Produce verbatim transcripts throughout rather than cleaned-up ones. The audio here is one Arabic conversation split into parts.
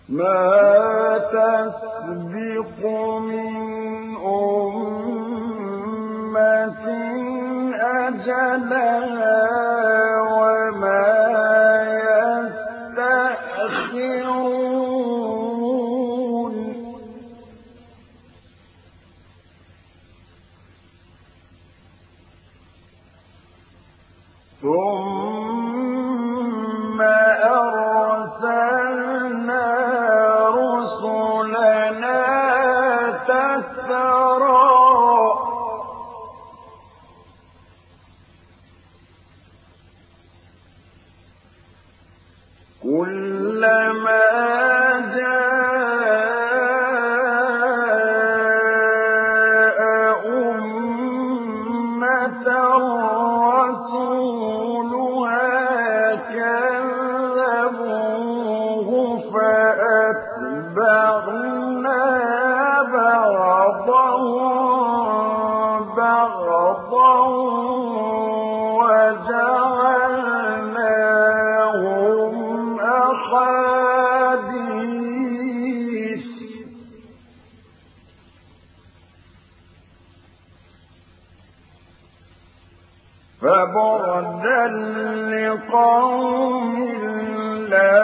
ما تسبق من أمة أجلها وما يستأخرون ثم أرسلنا رسلنا تترى كلما جاء أمة رسولها كذبوه فأتبعنا بعضهم بعضا وجعلناهم أحاديث فبعدا لقوم لا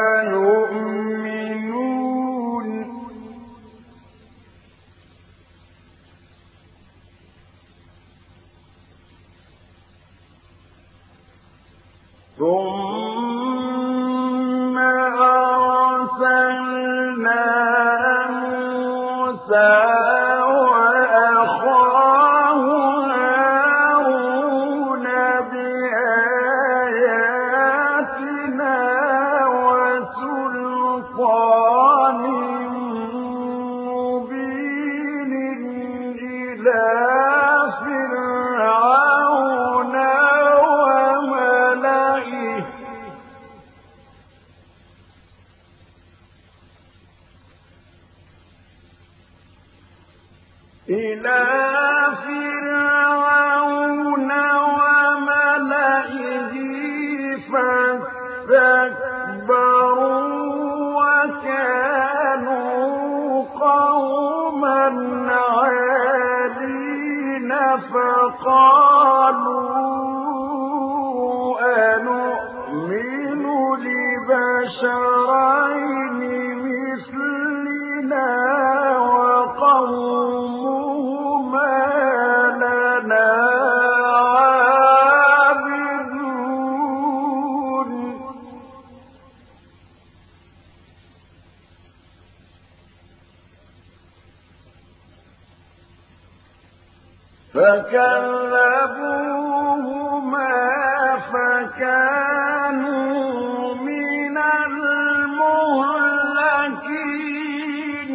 يؤمنون ثم أرسلنا موسى وأخاه هارون بآياتنا وسلطان مبين إلى فرعون وملئه إلى فرعون وملئه فاستكبروا وكانوا قوما عالين فقالوا أنؤمن لبشرين مثلنا وقومهما لنا عابدون فكذبوهما فكانوا من المهلكين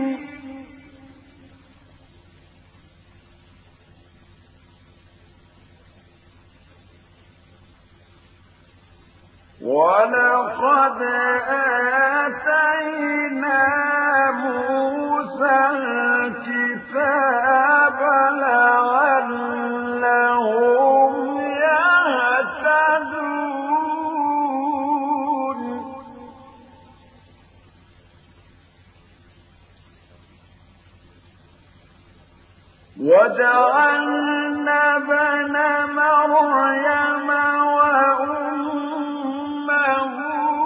ولقد آتينا موسى الكتاب لعلهم يهتدون وجعلنا ابن مريم وأمه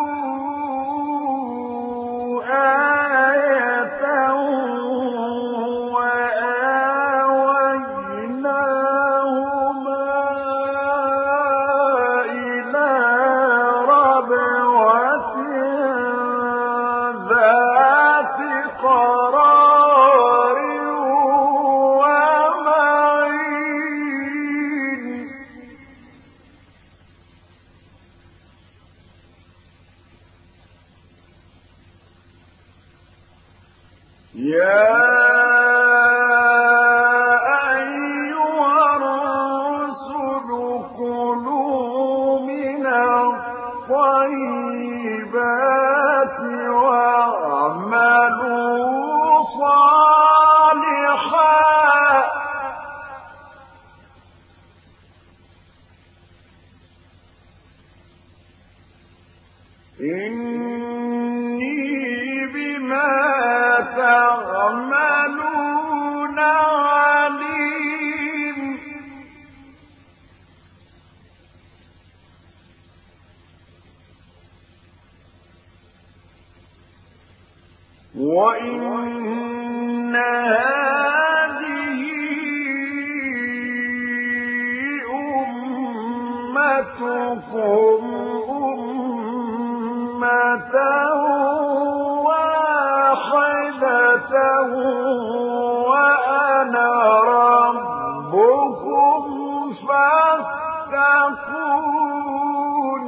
آية وآويناهما إلى ربوة ذات قرار ومعين يا أيها الرسل كلوا من الطيبات واعملوا صالحا إني تعملون عليم وإن هذه أمتكم أمة واحدة وأنا ربكم فاتقون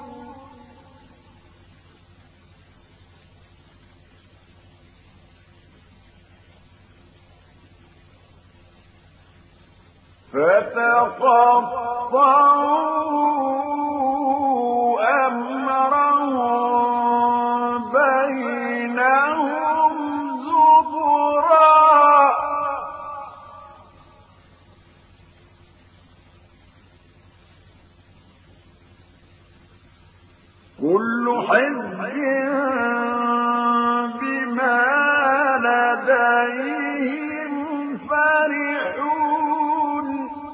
فتقطعوا أمرهم بينهم زبرا كل حزب بما لديهم فرحون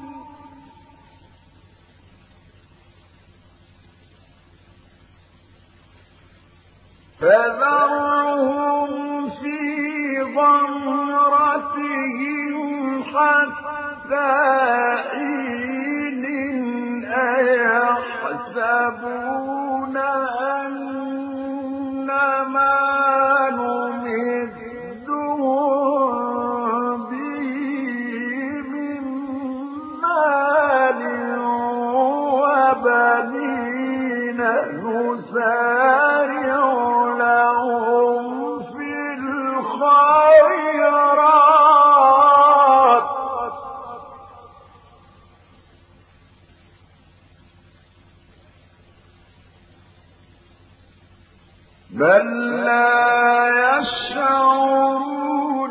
فذرهم في غمرتهم حتى حين أيحسبون أنما نمدهم به من مال وبنين نسارع لهم في الخيرات بل لا يشعرون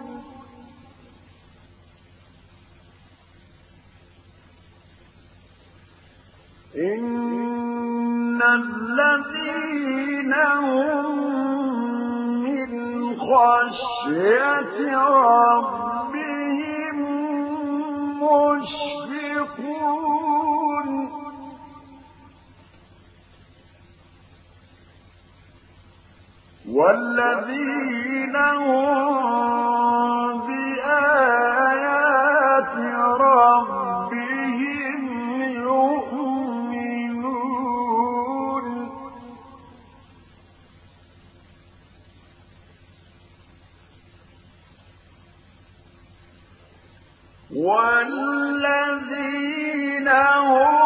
إن الذين هم من خشية ربهم مشفقون والذين هم بآيات ربهم يؤمنون والذين هم